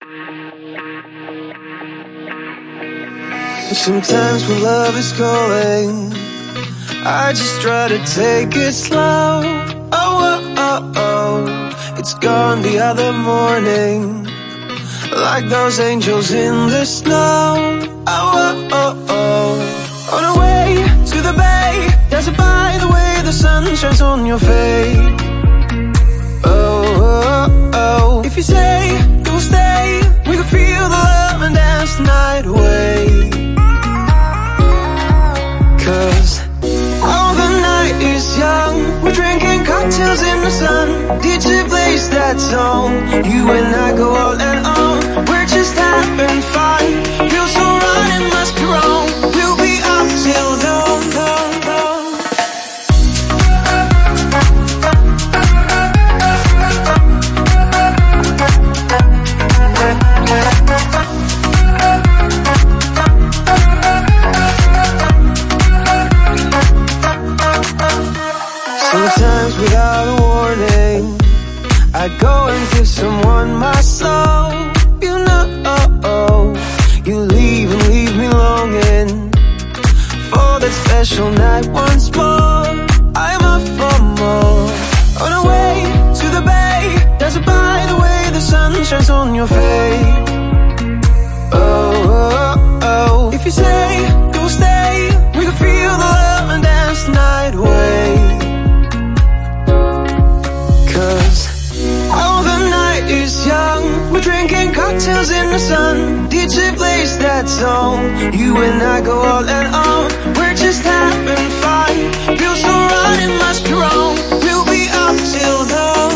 Sometimes when love is calling, I just try to take it slow. Oh, oh, oh, oh. It's gone the other morning, like those angels in the snow. Oh, oh, oh, oh. On our way to the bay, dancing by the way the sun shines on your face. Oh, oh, oh. If you say you will stay, we can feel the love and dance the night away. 'Cause oh, the night is young, we're drinking cocktails in the sun. DJ plays that song, you and I go all and on. We're just having fun, feels so right, it must be wrong. We'll be up till dawn, dawn, dawn. Sometimes without a warning, I go and give someone my soul. You know, you leave and leave me longing for that special night once more. I'm up for more. On our way to the bay, dancing by the way the sun shines on your face. Oh, oh, oh. If you say you will stay, we can feel the love and dance the night away. 'Cause oh, the night is young, we're drinking cocktails in the sun. DJ plays that song, you and I go all and on. We're just having fun, feels so right, it must be wrong. We'll be up till dawn.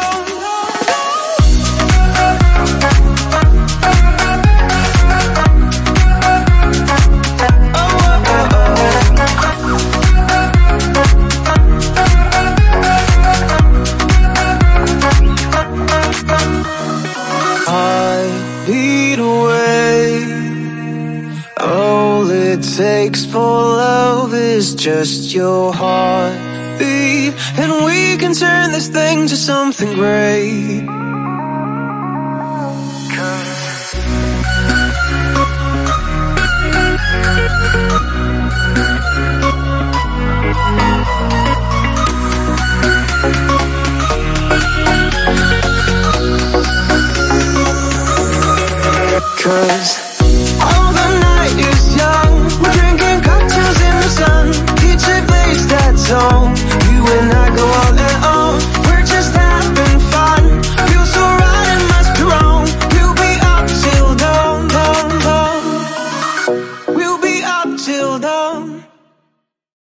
Takes for love is just your heartbeat, and we can turn this thing to something great. 'Cause